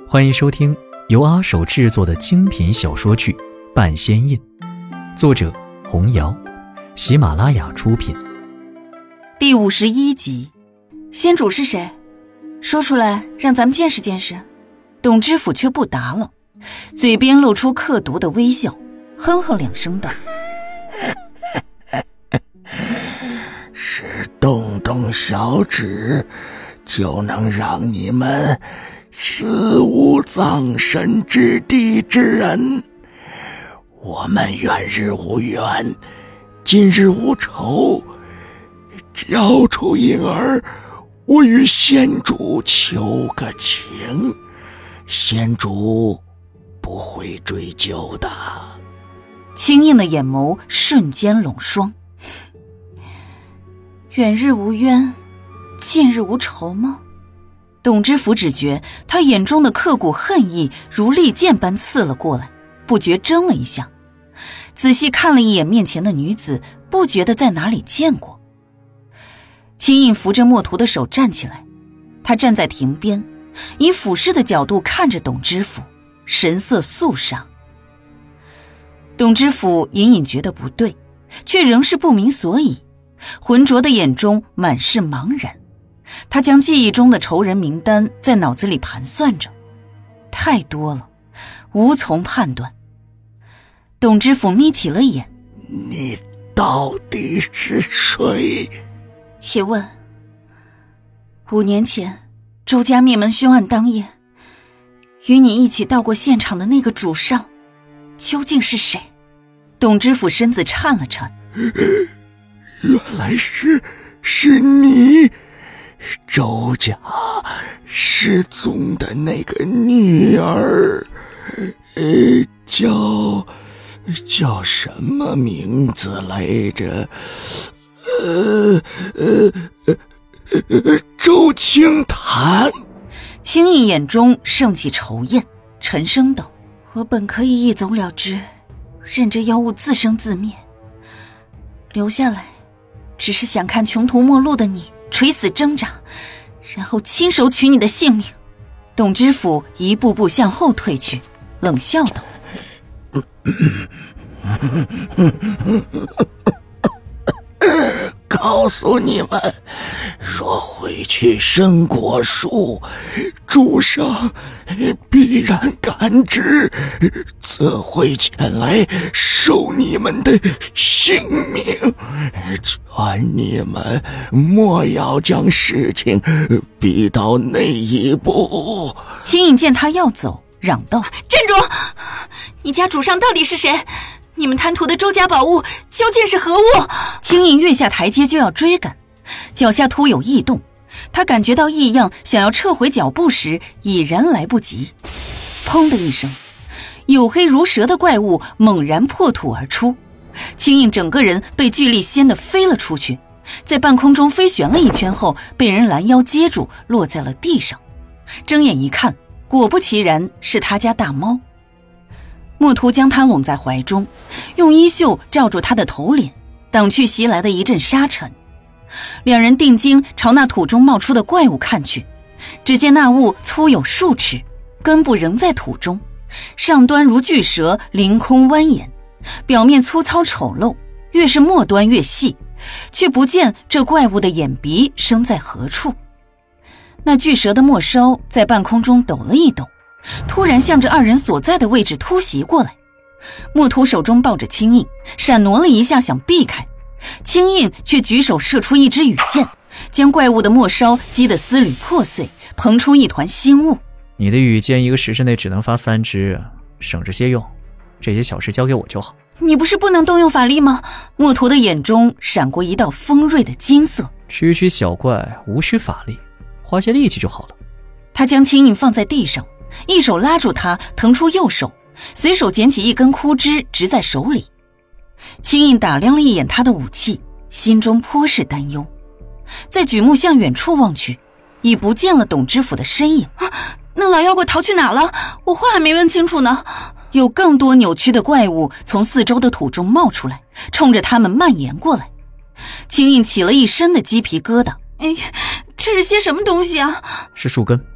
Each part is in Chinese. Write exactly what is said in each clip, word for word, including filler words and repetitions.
欢迎收听由阿手制作的精品小说剧《半仙印》，作者红瑶，喜马拉雅出品。 第五十一集，仙主是谁？说出来让咱们见识见识。董知府却不答了，嘴边露出刻毒的微笑，哼哼两声道： 是动动小指就能让你们死无葬身之地之人。我们远日无冤，近日无仇，交出银儿，我与仙主求个情，仙主不会追究的。 青印的眼眸瞬间拢霜。远日无冤，近日无仇吗？董知府只觉他眼中的刻骨恨意如利剑般刺了过来，不觉怔了一下，仔细看了一眼面前的女子，不觉得在哪里见过。青印扶着墨图的手站起来，他站在亭边，以俯视的角度看着董知府，神色肃杀。董知府隐隐觉得不对，却仍是不明所以，浑浊的眼中满是茫然。他将记忆中的仇人名单在脑子里盘算着，太多了，无从判断。董知府眯起了眼： 你到底是谁？ 且问，五年前周家灭门凶案当夜，与你一起到过现场的那个主上究竟是谁？董知府身子颤了颤。 原来是是你，周家失踪的那个女儿，呃，叫叫什么名字来着？呃呃呃，周清潭。 青印眼中升起愁焰，沉声道：我本可以一走了之，任这妖物自生自灭，留下来只是想看穷途末路的你垂死挣扎，然后亲手取你的性命。董知府一步步向后退去，冷笑道： 告诉你们，若回去生果树，主上必然感知，自会前来收你们的性命，劝你们莫要将事情逼到那一步。 青印见他要走，嚷道：站住！你家主上到底是谁？你们贪图的周家宝物究竟是何物？青印跃下台阶就要追赶，脚下突有异动，他感觉到异样，想要撤回脚步时已然来不及。砰的一声，黝黑如蛇的怪物猛然破土而出，青印整个人被巨力掀得飞了出去，在半空中飞旋了一圈后被人拦腰接住，落在了地上。睁眼一看，果不其然，是他家大猫。墨图将他拢在怀中，用衣袖罩住他的头脸，挡去袭来的一阵沙尘。两人定睛朝那土中冒出的怪物看去，只见那物粗有数尺，根部仍在土中，上端如巨蛇凌空蜿蜒，表面粗糙丑陋，越是末端越细，却不见这怪物的眼鼻生在何处。那巨蛇的末梢在半空中抖了一抖，突然向着二人所在的位置突袭过来。墨图手中抱着青印，闪挪了一下想避开，青印却举手射出一支羽箭，将怪物的末梢击得丝缕破碎，膨出一团腥雾。 你的羽箭一个时辰内只能发三支，省着些用，这些小事交给我就好。 你不是不能动用法力吗？墨图的眼中闪过一道锋锐的金色。 区区小怪无需法力，花些力气就好了。 他将青印放在地上，一手拉住他，腾出右手，随手捡起一根枯枝执在手里。青印打量了一眼他的武器，心中颇是担忧，再举目向远处望去，已不见了董知府的身影。啊，那老妖怪逃去哪了？我话还没问清楚呢。有更多扭曲的怪物从四周的土中冒出来，冲着他们蔓延过来。青印起了一身的鸡皮疙瘩。哎，这是些什么东西啊？ 是树根，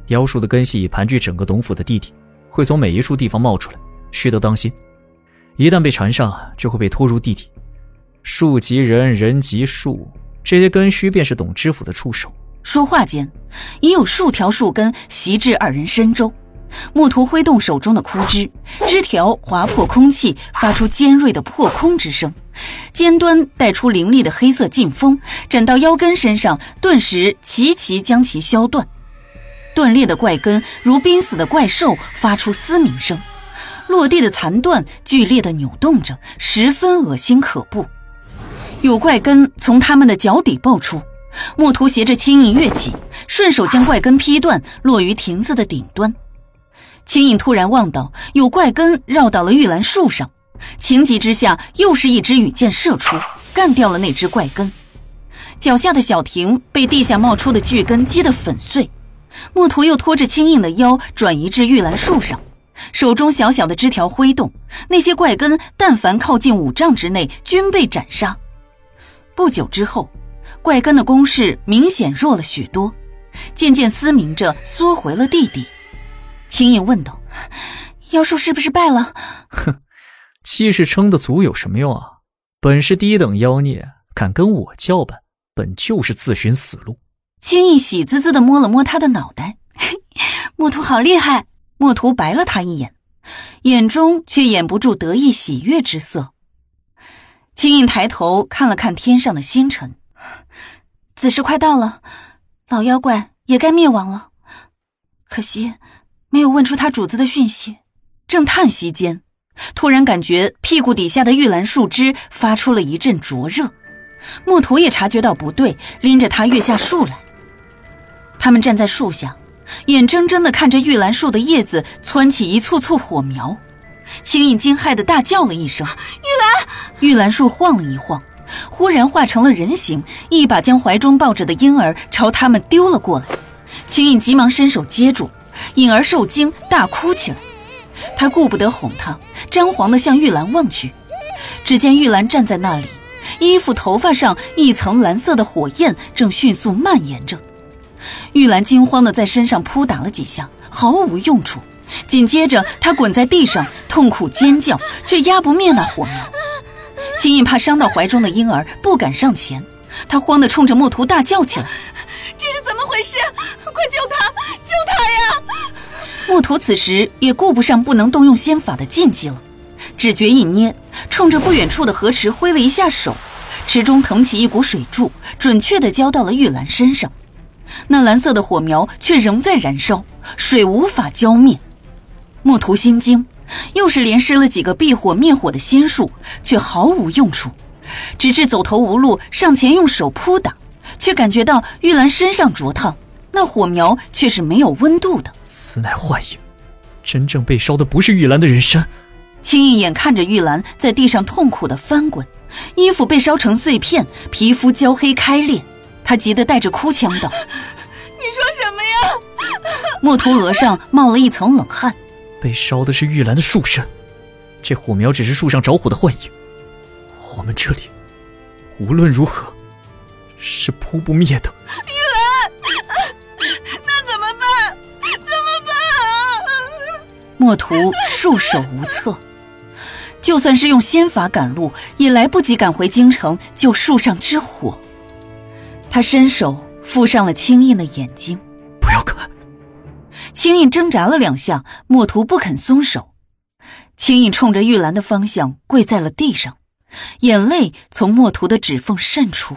妖术的根系盘踞整个董府的地底，会从每一处地方冒出来，需得当心。一旦被缠上，就会被拖入地底。树及人，人及树，这些根须便是董知府的触手。 说话间，已有数条树根袭至二人身周。墨图挥动手中的枯枝，枝条划破空气，发出尖锐的破空之声，尖端带出凌厉的黑色劲风，斩到腰根身上，顿时齐齐将其削断。断裂的怪根如濒死的怪兽，发出嘶鸣声，落地的残段剧烈地扭动着，十分恶心可怖。有怪根从他们的脚底爆出，墨图携着轻影跃起，顺手将怪根劈断，落于亭子的顶端。轻影突然望到有怪根绕到了玉兰树上，情急之下又是一支羽箭射出，干掉了那只怪根。脚下的小亭被地下冒出的巨根击得粉碎，墨图又拖着轻影的腰转移至玉兰树上，手中小小的枝条挥动，那些怪根但凡靠近五丈之内均被斩杀。不久之后，怪根的攻势明显弱了许多，渐渐嘶鸣着缩回了地底。秦影问道：妖术是不是败了？ 哼，气势撑得足有什么用啊？本是低等妖孽，敢跟我叫板，本就是自寻死路。 秦影喜滋滋地摸了摸他的脑袋，墨图好厉害。墨图白了他一眼，眼中却掩不住得意喜悦之色。秦影抬头看了看天上的星辰，子时快到了，老妖怪也该灭亡了。可惜没有问出他主子的讯息。正叹息间，突然感觉屁股底下的玉兰树枝发出了一阵灼热。墨图也察觉到不对，拎着他跃下树来。他们站在树下，眼睁睁地看着玉兰树的叶子蹿起一簇簇火苗。青影惊骇地大叫了一声：玉兰！玉兰树晃了一晃，忽然化成了人形，一把将怀中抱着的婴儿朝他们丢了过来。青影急忙伸手接住，影儿受惊大哭起来。他顾不得哄她，张皇地向玉兰望去，只见玉兰站在那里，衣服头发上一层蓝色的火焰正迅速蔓延着。玉兰惊慌地在身上扑打了几下，毫无用处。紧接着她滚在地上痛苦尖叫，却压不灭那火苗。秦影怕伤到怀中的婴儿，不敢上前，他慌地冲着墨图大叫起来：这是怎么回事？快救他，救他呀！墨图此时也顾不上不能动用仙法的禁忌了，指诀一捏，冲着不远处的河池挥了一下手，池中腾起一股水柱，准确地浇到了玉兰身上。那蓝色的火苗却仍在燃烧，水无法浇灭。墨图心惊，又是连施了几个避火灭火的仙术，却毫无用处，直至走投无路上前用手扑打，却感觉到玉兰身上灼烫，那火苗却是没有温度的。 此乃幻影，真正被烧的不是玉兰的人身。 青影眼看着玉兰在地上痛苦地翻滚，衣服被烧成碎片，皮肤焦黑开裂，他急得带着哭腔道：你说什么呀？墨图额上冒了一层冷汗。 被烧的是玉兰的树身，这火苗只是树上着火的幻影，我们这里无论如何是扑不灭的。 玉兰，那怎么办？怎么办啊？墨图束手无策，就算是用仙法赶路，也来不及赶回京城救树上之火。他伸手覆上了青印的眼睛。 不要看。 青印挣扎了两下，墨图不肯松手。青印冲着玉兰的方向跪在了地上，眼泪从墨图的指缝渗出。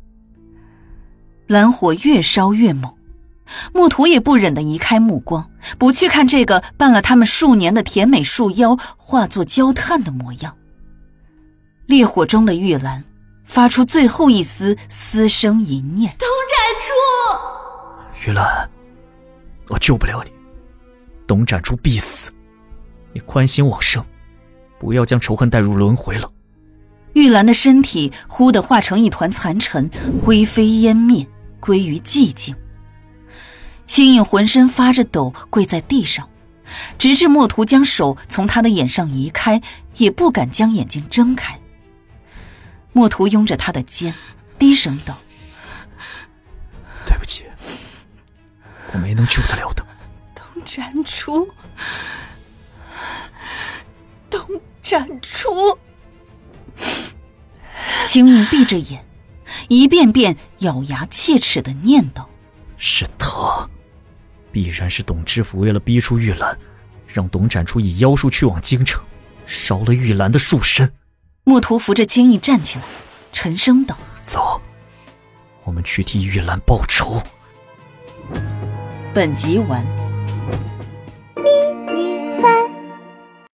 蓝火越烧越猛，墨图也不忍地移开目光，不去看这个伴了他们数年的甜美树妖化作焦炭的模样。烈火中的玉兰发出最后一丝嘶声淫念： 董斩初！ 玉兰，我救不了你，董斩初必死，你宽心往生，不要将仇恨带入轮回了。 玉兰的身体忽地化成一团残尘，灰飞烟灭，归于寂静。青影浑身发着抖，跪在地上，直至墨图将手从他的眼上移开，也不敢将眼睛睁开。墨图拥着他的肩，低声道： 对不起， 我没能救得了的。 董展初，董展初。青印闭着眼，一遍遍咬牙切齿地念叨： 是他，必然是董知府为了逼出玉兰，让董展初以妖术去往京城，烧了玉兰的树身。 穆图扶着青印站起来，沉声道： 走，我们去替玉兰报仇。 本集完。 咪